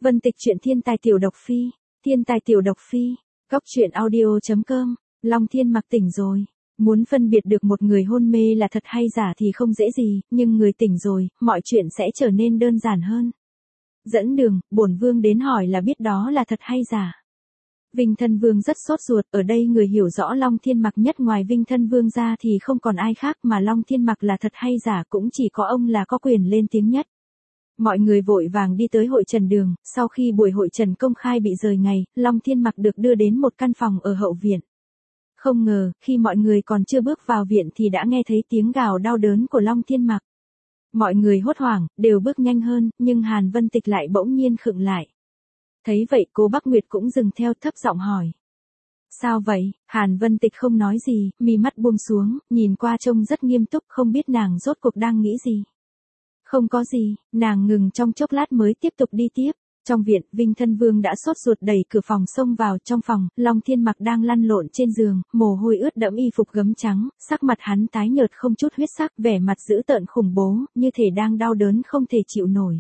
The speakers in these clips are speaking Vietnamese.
Vân Tịch truyện thiên tài tiểu độc phi, thiên tài tiểu độc phi, góc truyện audio.com, Long Thiên Mặc tỉnh rồi. Muốn phân biệt được một người hôn mê là thật hay giả thì không dễ gì, nhưng người tỉnh rồi, mọi chuyện sẽ trở nên đơn giản hơn. Dẫn đường, bổn vương đến hỏi là biết đó là thật hay giả. Vinh Thân Vương rất sốt ruột, ở đây người hiểu rõ Long Thiên Mặc nhất ngoài Vinh Thân Vương ra thì không còn ai khác, mà Long Thiên Mặc là thật hay giả cũng chỉ có ông là có quyền lên tiếng nhất. Mọi người vội vàng đi tới hội trần đường, sau khi buổi hội trần công khai bị rời ngày, Long Thiên Mặc được đưa đến một căn phòng ở hậu viện. Không ngờ, khi mọi người còn chưa bước vào viện thì đã nghe thấy tiếng gào đau đớn của Long Thiên Mặc. Mọi người hốt hoảng, đều bước nhanh hơn, nhưng Hàn Vân Tịch lại bỗng nhiên khựng lại. Thấy vậy Cố Bắc Nguyệt cũng dừng theo, thấp giọng hỏi. Sao vậy? Hàn Vân Tịch không nói gì, mi mắt buông xuống, nhìn qua trông rất nghiêm túc, không biết nàng rốt cuộc đang nghĩ gì. Không có gì, nàng ngừng trong chốc lát mới tiếp tục đi tiếp. Trong viện, Vinh Thân Vương đã sốt ruột đẩy cửa phòng xông vào trong phòng, Long Thiên Mặc đang lăn lộn trên giường, mồ hôi ướt đẫm y phục gấm trắng, sắc mặt hắn tái nhợt không chút huyết sắc, vẻ mặt dữ tợn khủng bố, như thể đang đau đớn không thể chịu nổi.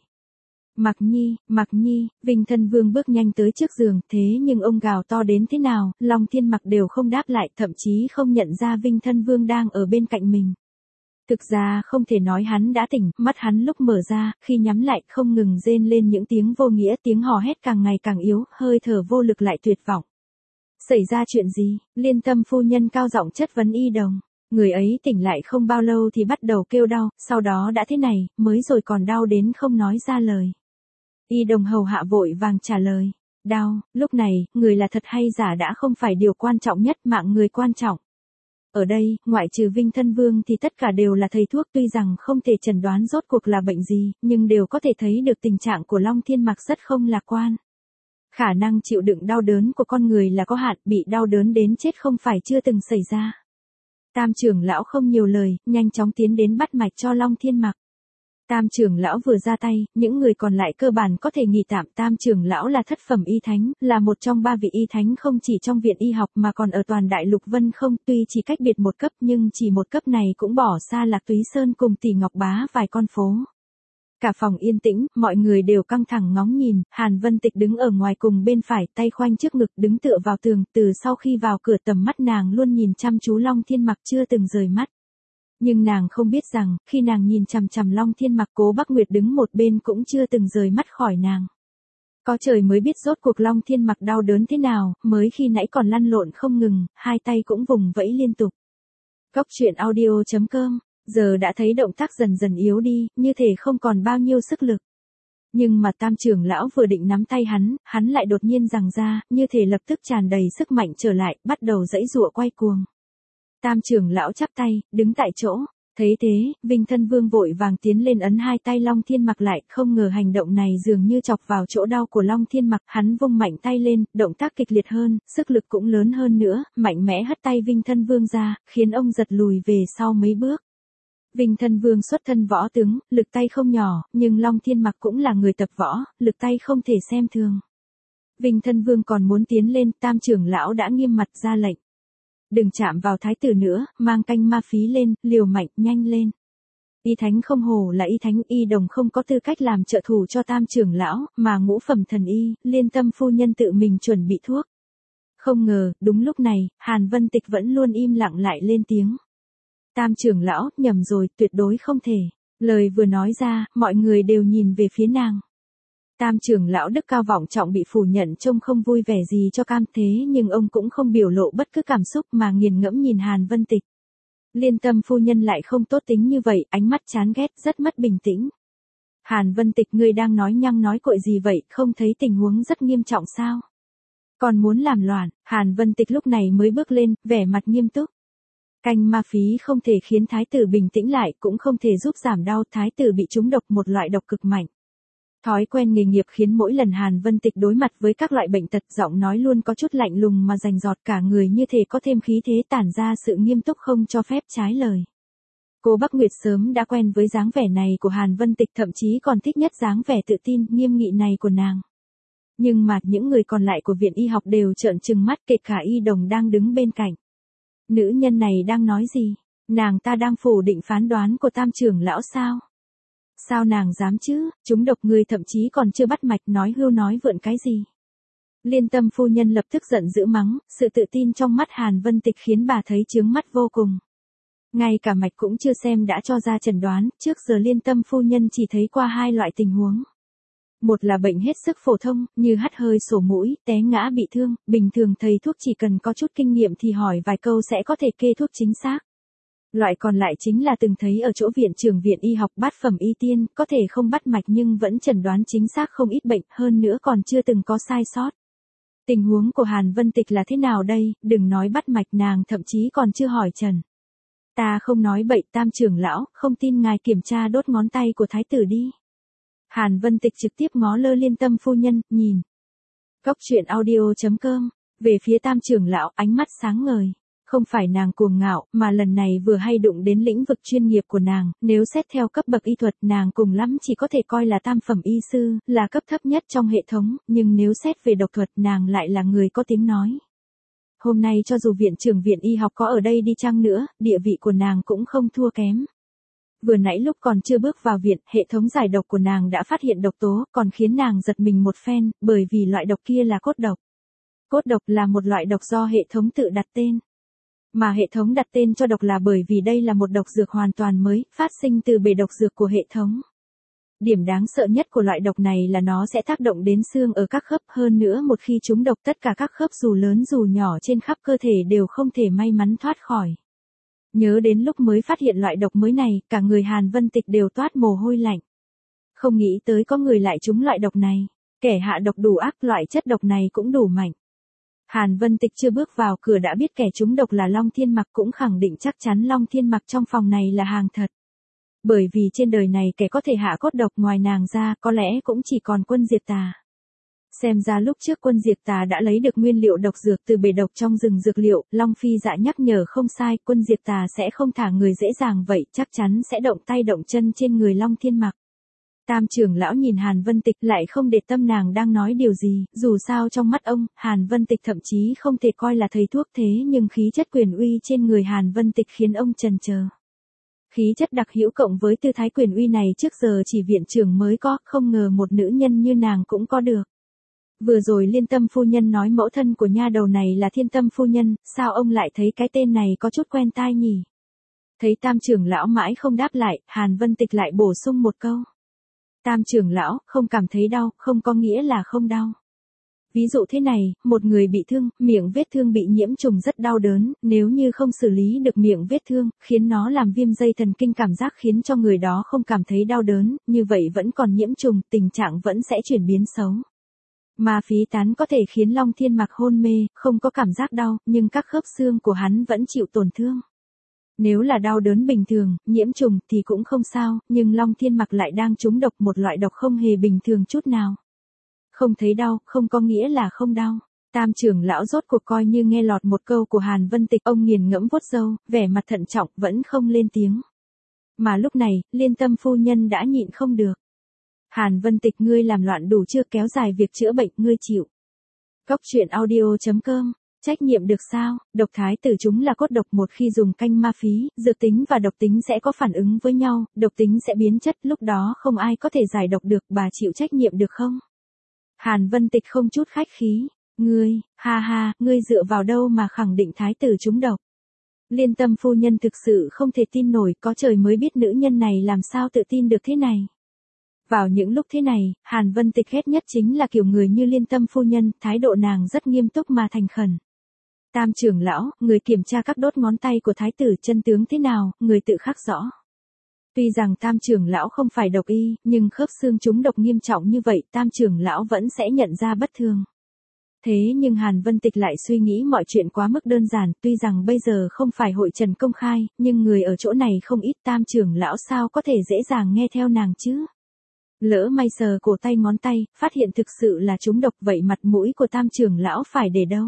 Mặc Nhi, Vinh Thân Vương bước nhanh tới trước giường, thế nhưng ông gào to đến thế nào, Long Thiên Mặc đều không đáp lại, thậm chí không nhận ra Vinh Thân Vương đang ở bên cạnh mình. Thực ra không thể nói hắn đã tỉnh, mắt hắn lúc mở ra, khi nhắm lại không ngừng rên lên những tiếng vô nghĩa, tiếng hò hét càng ngày càng yếu, hơi thở vô lực lại tuyệt vọng. Xảy ra chuyện gì? Liên Tâm phu nhân cao giọng chất vấn Y Đồng. Người ấy tỉnh lại không bao lâu thì bắt đầu kêu đau, sau đó đã thế này, mới rồi còn đau đến không nói ra lời. Y Đồng hầu hạ vội vàng trả lời. Đau, lúc này, người là thật hay giả đã không phải điều quan trọng nhất, mạng người quan trọng. Ở đây, ngoại trừ Vinh Thân Vương thì tất cả đều là thầy thuốc, tuy rằng không thể chẩn đoán rốt cuộc là bệnh gì, nhưng đều có thể thấy được tình trạng của Long Thiên Mặc rất không lạc quan. Khả năng chịu đựng đau đớn của con người là có hạn, bị đau đớn đến chết không phải chưa từng xảy ra. Tam trưởng lão không nhiều lời, nhanh chóng tiến đến bắt mạch cho Long Thiên Mặc. Tam trưởng lão vừa ra tay, những người còn lại cơ bản có thể nghỉ tạm. Tam trưởng lão là thất phẩm y thánh, là một trong 3 vị y thánh không chỉ trong viện y học mà còn ở toàn đại lục Vân Không, tuy chỉ cách biệt một cấp nhưng chỉ một cấp này cũng bỏ xa Lạc Túy Sơn cùng Tỷ Ngọc Bá vài con phố. Cả phòng yên tĩnh, mọi người đều căng thẳng ngóng nhìn, Hàn Vân Tịch đứng ở ngoài cùng bên phải, tay khoanh trước ngực đứng tựa vào tường, từ sau khi vào cửa tầm mắt nàng luôn nhìn chăm chú Long Thiên Mặc chưa từng rời mắt. Nhưng nàng không biết rằng, khi nàng nhìn chằm chằm Long Thiên Mặc, Cố Bắc Nguyệt đứng một bên cũng chưa từng rời mắt khỏi nàng. Có trời mới biết rốt cuộc Long Thiên Mặc đau đớn thế nào, mới khi nãy còn lăn lộn không ngừng, hai tay cũng vùng vẫy liên tục. Góc truyện audio.com, giờ đã thấy động tác dần dần yếu đi, như thể không còn bao nhiêu sức lực. Nhưng mà Tam trưởng lão vừa định nắm tay hắn lại đột nhiên giằng ra, như thể lập tức tràn đầy sức mạnh trở lại, bắt đầu giãy giụa quay cuồng. Tam trưởng lão chắp tay, đứng tại chỗ. Thấy thế, Vinh Thân Vương vội vàng tiến lên ấn hai tay Long Thiên Mặc lại, không ngờ hành động này dường như chọc vào chỗ đau của Long Thiên Mặc, hắn vung mạnh tay lên, động tác kịch liệt hơn, sức lực cũng lớn hơn nữa, mạnh mẽ hất tay Vinh Thân Vương ra, khiến ông giật lùi về sau mấy bước. Vinh Thân Vương xuất thân võ tướng, lực tay không nhỏ, nhưng Long Thiên Mặc cũng là người tập võ, lực tay không thể xem thường. Vinh Thân Vương còn muốn tiến lên, Tam trưởng lão đã nghiêm mặt ra lệnh. Đừng chạm vào thái tử nữa, mang canh ma phí lên, liều mạnh, nhanh lên. Y thánh không hổ là y thánh, Y Đồng không có tư cách làm trợ thủ cho Tam trưởng lão, mà ngũ phẩm thần y, Liên Tâm phu nhân tự mình chuẩn bị thuốc. Không ngờ, đúng lúc này, Hàn Vân Tịch vẫn luôn im lặng lại lên tiếng. Tam trưởng lão, nhầm rồi, tuyệt đối không thể. Lời vừa nói ra, mọi người đều nhìn về phía nàng. Tam trưởng lão đức cao vọng trọng bị phủ nhận trông không vui vẻ gì cho cam, thế nhưng ông cũng không biểu lộ bất cứ cảm xúc mà nghiền ngẫm nhìn Hàn Vân Tịch. Liên Tâm phu nhân lại không tốt tính như vậy, ánh mắt chán ghét, rất mất bình tĩnh. Hàn Vân Tịch, ngươi đang nói nhăng nói cội gì vậy, không thấy tình huống rất nghiêm trọng sao? Còn muốn làm loạn? Hàn Vân Tịch lúc này mới bước lên, vẻ mặt nghiêm túc. Canh ma phí không thể khiến thái tử bình tĩnh lại, cũng không thể giúp giảm đau, thái tử bị trúng độc, một loại độc cực mạnh. Thói quen nghề nghiệp khiến mỗi lần Hàn Vân Tịch đối mặt với các loại bệnh tật, giọng nói luôn có chút lạnh lùng mà rành rọt, cả người như thể có thêm khí thế, tản ra sự nghiêm túc không cho phép trái lời. Cố Bắc Nguyệt sớm đã quen với dáng vẻ này của Hàn Vân Tịch, thậm chí còn thích nhất dáng vẻ tự tin, nghiêm nghị này của nàng. Nhưng mà những người còn lại của viện y học đều trợn trừng mắt, kể cả Y Đồng đang đứng bên cạnh. Nữ nhân này đang nói gì? Nàng ta đang phủ định phán đoán của Tam trưởng lão sao? Sao nàng dám chứ, chúng độc người thậm chí còn chưa bắt mạch nói hưu nói vượn cái gì. Liên Tâm phu nhân lập tức giận dữ mắng, sự tự tin trong mắt Hàn Vân Tịch khiến bà thấy chướng mắt vô cùng. Ngay cả mạch cũng chưa xem đã cho ra chẩn đoán, trước giờ Liên Tâm phu nhân chỉ thấy qua hai loại tình huống. Một là bệnh hết sức phổ thông, như hắt hơi sổ mũi, té ngã bị thương, bình thường thầy thuốc chỉ cần có chút kinh nghiệm thì hỏi vài câu sẽ có thể kê thuốc chính xác. Loại còn lại chính là từng thấy ở chỗ viện trưởng viện y học bát phẩm y tiên, có thể không bắt mạch nhưng vẫn chẩn đoán chính xác không ít bệnh, hơn nữa còn chưa từng có sai sót. Tình huống của Hàn Vân Tịch là thế nào đây, đừng nói bắt mạch nàng thậm chí còn chưa hỏi trần. Ta không nói bậy, Tam trưởng lão, không tin ngài kiểm tra đốt ngón tay của thái tử đi. Hàn Vân Tịch trực tiếp ngó lơ Liên Tâm phu nhân, nhìn. Góc truyện audio.com, về phía Tam trưởng lão, ánh mắt sáng ngời. Không phải nàng cuồng ngạo, mà lần này vừa hay đụng đến lĩnh vực chuyên nghiệp của nàng, nếu xét theo cấp bậc y thuật nàng cùng lắm chỉ có thể coi là tam phẩm y sư, là cấp thấp nhất trong hệ thống, nhưng nếu xét về độc thuật nàng lại là người có tiếng nói. Hôm nay cho dù viện trưởng viện y học có ở đây đi chăng nữa, địa vị của nàng cũng không thua kém. Vừa nãy lúc còn chưa bước vào viện, hệ thống giải độc của nàng đã phát hiện độc tố, còn khiến nàng giật mình một phen, bởi vì loại độc kia là cốt độc. Cốt độc là một loại độc do hệ thống tự đặt tên. Mà hệ thống đặt tên cho độc là bởi vì đây là một độc dược hoàn toàn mới, phát sinh từ bể độc dược của hệ thống. Điểm đáng sợ nhất của loại độc này là nó sẽ tác động đến xương ở các khớp, hơn nữa một khi trúng độc tất cả các khớp dù lớn dù nhỏ trên khắp cơ thể đều không thể may mắn thoát khỏi. Nhớ đến lúc mới phát hiện loại độc mới này, cả người Hàn Vân Tịch đều toát mồ hôi lạnh. Không nghĩ tới có người lại trúng loại độc này, kẻ hạ độc đủ ác, loại chất độc này cũng đủ mạnh. Hàn Vân Tịch chưa bước vào cửa đã biết kẻ trúng độc là Long Thiên Mặc, cũng khẳng định chắc chắn Long Thiên Mặc trong phòng này là hàng thật. Bởi vì trên đời này kẻ có thể hạ cốt độc ngoài nàng ra có lẽ cũng chỉ còn Quân Diệt Tà. Xem ra lúc trước Quân Diệt Tà đã lấy được nguyên liệu độc dược từ bể độc trong rừng dược liệu, Long Phi Dạ nhắc nhở không sai, Quân Diệt Tà sẽ không thả người dễ dàng vậy, chắc chắn sẽ động tay động chân trên người Long Thiên Mặc. Tam trưởng lão nhìn Hàn Vân Tịch lại không để tâm nàng đang nói điều gì, dù sao trong mắt ông, Hàn Vân Tịch thậm chí không thể coi là thầy thuốc thế nhưng khí chất quyền uy trên người Hàn Vân Tịch khiến ông chần chờ. Khí chất đặc hữu cộng với tư thái quyền uy này trước giờ chỉ viện trưởng mới có, không ngờ một nữ nhân như nàng cũng có được. Vừa rồi Liên Tâm phu nhân nói mẫu thân của nha đầu này là Thiên Tâm phu nhân, sao ông lại thấy cái tên này có chút quen tai nhỉ? Thấy Tam trưởng lão mãi không đáp lại, Hàn Vân Tịch lại bổ sung một câu. Tam trưởng lão, không cảm thấy đau, không có nghĩa là không đau. Ví dụ thế này, một người bị thương, miệng vết thương bị nhiễm trùng rất đau đớn, nếu như không xử lý được miệng vết thương, khiến nó làm viêm dây thần kinh cảm giác khiến cho người đó không cảm thấy đau đớn, như vậy vẫn còn nhiễm trùng, tình trạng vẫn sẽ chuyển biến xấu. Mà phí tán có thể khiến Long Thiên Mặc hôn mê, không có cảm giác đau, nhưng các khớp xương của hắn vẫn chịu tổn thương. Nếu là đau đớn bình thường, nhiễm trùng thì cũng không sao, nhưng Long Thiên Mặc lại đang trúng độc, một loại độc không hề bình thường chút nào. Không thấy đau, không có nghĩa là không đau. Tam trưởng lão rốt cuộc coi như nghe lọt một câu của Hàn Vân Tịch, ông nghiền ngẫm vuốt râu, vẻ mặt thận trọng, vẫn không lên tiếng. Mà lúc này, Liên Tâm phu nhân đã nhịn không được. Hàn Vân Tịch, ngươi làm loạn đủ chưa, kéo dài việc chữa bệnh, ngươi chịu. Góc truyện audio.com, trách nhiệm được sao, độc thái tử chúng là cốt độc, một khi dùng canh ma phí, dược tính và độc tính sẽ có phản ứng với nhau, độc tính sẽ biến chất, lúc đó không ai có thể giải độc được, bà chịu trách nhiệm được không? Hàn Vân Tịch không chút khách khí, ngươi, ha ha, ngươi dựa vào đâu mà khẳng định thái tử trúng độc? Liên Tâm phu nhân thực sự không thể tin nổi, có trời mới biết nữ nhân này làm sao tự tin được thế này. Vào những lúc thế này, Hàn Vân Tịch ghét nhất chính là kiểu người như Liên Tâm phu nhân, thái độ nàng rất nghiêm túc mà thành khẩn. Tam trưởng lão, người kiểm tra các đốt ngón tay của thái tử, chân tướng thế nào, người tự khắc rõ. Tuy rằng Tam trưởng lão không phải độc y, nhưng khớp xương trúng độc nghiêm trọng như vậy, Tam trưởng lão vẫn sẽ nhận ra bất thường. Thế nhưng Hàn Vân Tịch lại suy nghĩ mọi chuyện quá mức đơn giản, tuy rằng bây giờ không phải hội trần công khai, nhưng người ở chỗ này không ít, Tam trưởng lão sao có thể dễ dàng nghe theo nàng chứ? Lỡ may sờ cổ tay ngón tay, phát hiện thực sự là trúng độc, vậy mặt mũi của Tam trưởng lão phải để đâu?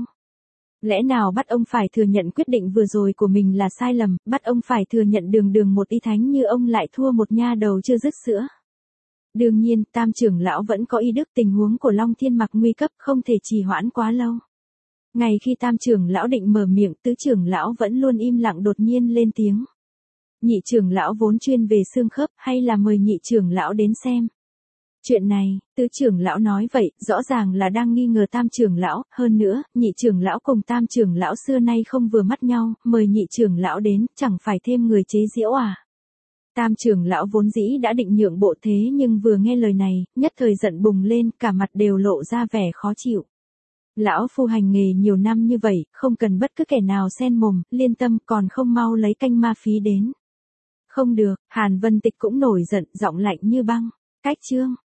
Lẽ nào bắt ông phải thừa nhận quyết định vừa rồi của mình là sai lầm, bắt ông phải thừa nhận đường một y thánh như ông lại thua một nha đầu chưa dứt sữa? Đương nhiên, Tam trưởng lão vẫn có y đức, tình huống của Long Thiên Mặc nguy cấp, không thể trì hoãn quá lâu. Ngay khi Tam trưởng lão định mở miệng, Tứ trưởng lão vẫn luôn im lặng đột nhiên lên tiếng. Nhị trưởng lão vốn chuyên về xương khớp, hay là mời nhị trưởng lão đến xem. Chuyện này, tứ trưởng lão nói vậy, rõ ràng là đang nghi ngờ tam trưởng lão, hơn nữa, nhị trưởng lão cùng tam trưởng lão xưa nay không vừa mắt nhau, mời nhị trưởng lão đến, chẳng phải thêm người chế giễu à. Tam trưởng lão vốn dĩ đã định nhượng bộ thế nhưng vừa nghe lời này, nhất thời giận bùng lên, cả mặt đều lộ ra vẻ khó chịu. Lão phu hành nghề nhiều năm như vậy, không cần bất cứ kẻ nào xen mồm, liên tâm còn không mau lấy canh ma phí đến. Không được, Hàn Vân Tịch cũng nổi giận, giọng lạnh như băng. Cách chương